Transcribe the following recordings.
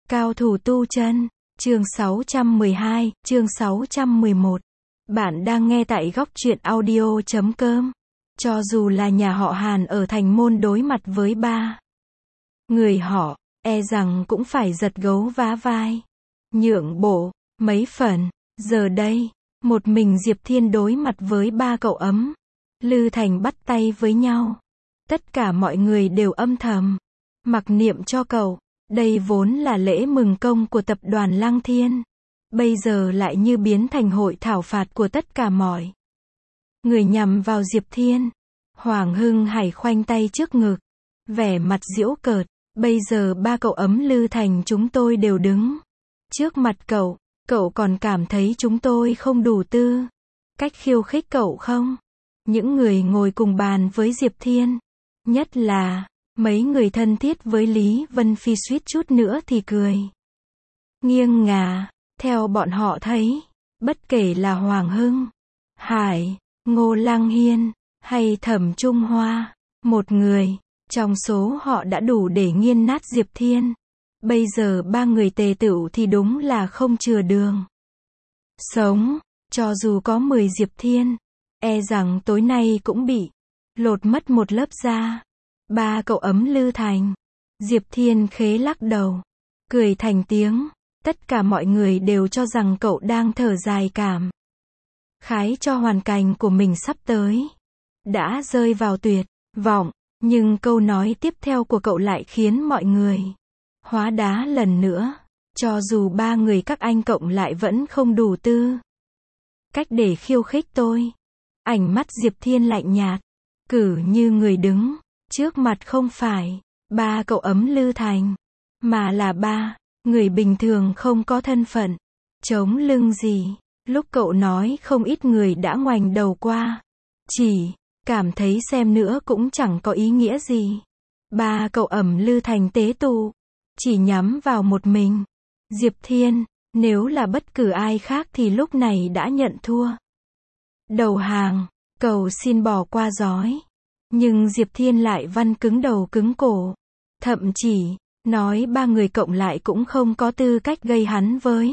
Cao thủ tu chân, chương 612, chương 611. Bạn đang nghe tại góc truyện audio.com. Cho dù là nhà họ Hàn ở thành môn đối mặt với ba người họ, e rằng cũng phải giật gấu vá vai, nhượng bộ mấy phần. Giờ đây, một mình Diệp Thiên đối mặt với ba cậu ấm Lư Thành bắt tay với nhau. Tất cả mọi người đều âm thầm mặc niệm cho cậu. Đây vốn là lễ mừng công của tập đoàn Lăng Thiên, bây giờ lại như biến thành hội thảo phạt của tất cả mọi người nhằm vào Diệp Thiên. Hoàng Hưng Hải khoanh tay trước ngực, vẻ mặt giễu cợt. Bây giờ ba cậu ấm Lư Thành chúng tôi đều đứng trước mặt cậu, cậu còn cảm thấy chúng tôi không đủ tư cách khiêu khích cậu không? Những người ngồi cùng bàn với Diệp Thiên, nhất là mấy người thân thiết với Lý Vân Phi suýt chút nữa thì cười nghiêng ngả. Theo bọn họ thấy, bất kể là Hoàng Hưng Hải, Ngô Lăng Hiên, hay Thẩm Trung Hoa, một người trong số họ đã đủ để nghiền nát Diệp Thiên. Bây giờ ba người tề tựu thì đúng là không chừa đường sống. Cho dù có 10 Diệp Thiên, e rằng tối nay cũng bị lột mất một lớp da. Ba cậu ấm Lư Thành. Diệp Thiên khế lắc đầu, cười thành tiếng. Tất cả mọi người đều cho rằng cậu đang thở dài cảm khái cho hoàn cảnh của mình sắp tới đã rơi vào tuyệt vọng. Nhưng câu nói tiếp theo của cậu lại khiến mọi người hóa đá lần nữa. Cho dù ba người các anh cộng lại vẫn không đủ tư cách để khiêu khích tôi. Ánh mắt Diệp Thiên lạnh nhạt, cử như người đứng trước mặt không phải ba cậu ấm Lư Thành, mà là ba người bình thường không có thân phận chống lưng gì. Lúc cậu nói không ít người đã ngoảnh đầu qua, chỉ cảm thấy xem nữa cũng chẳng có ý nghĩa gì. Ba cậu ấm Lư Thành tế tụ chỉ nhắm vào một mình Diệp Thiên. Nếu là bất cứ ai khác thì lúc này đã nhận thua, đầu hàng, cầu xin bỏ qua giói. Nhưng Diệp Thiên lại văn cứng đầu cứng cổ, thậm chí nói ba người cộng lại cũng không có tư cách gây hắn với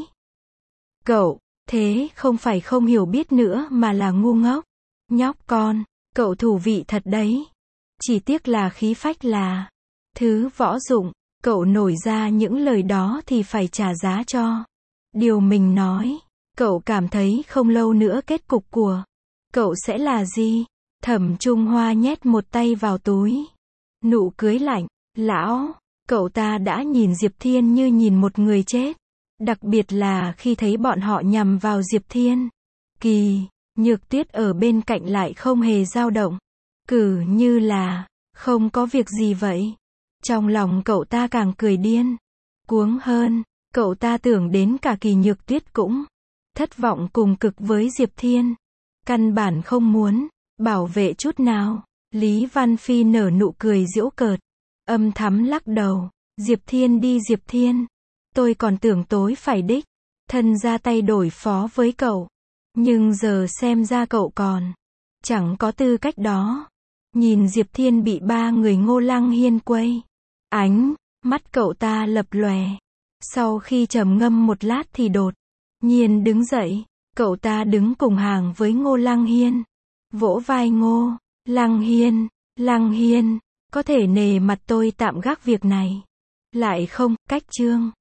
cậu. Thế không phải không hiểu biết nữa mà là ngu ngốc. Nhóc con, cậu thú vị thật đấy. Chỉ tiếc là khí phách là thứ võ dụng. Cậu nổi ra những lời đó thì phải trả giá cho điều mình nói. Cậu cảm thấy không lâu nữa kết cục của cậu sẽ là gì? Thẩm Trung Hoa nhét một tay vào túi, nụ cười lạnh. Lão, cậu ta đã nhìn Diệp Thiên như nhìn một người chết. Đặc biệt là khi thấy bọn họ nhằm vào Diệp Thiên. Kỳ Nhược Tuyết ở bên cạnh lại không hề dao động, cử như là không có việc gì vậy. Trong lòng cậu ta càng cười điên cuống hơn. Cậu ta tưởng đến cả Kỳ Nhược Tuyết cũng thất vọng cùng cực với Diệp Thiên, căn bản không muốn bảo vệ chút nào. Lý Văn Phi nở nụ cười giễu cợt, âm thầm lắc đầu. Diệp Thiên đi Diệp Thiên, tôi còn tưởng tối phải đích thân ra tay đổi phó với cậu, nhưng giờ xem ra cậu còn chẳng có tư cách đó. Nhìn Diệp Thiên bị ba người Ngô Lăng Hiên quây, ánh mắt cậu ta lập lòe. Sau khi trầm ngâm một lát thì đột nhiên đứng dậy. Cậu ta đứng cùng hàng với Ngô Lăng Hiên, vỗ vai Ngô Lăng Hiên. Lăng Hiên, có thể nể mặt tôi tạm gác việc này lại không? Cách chương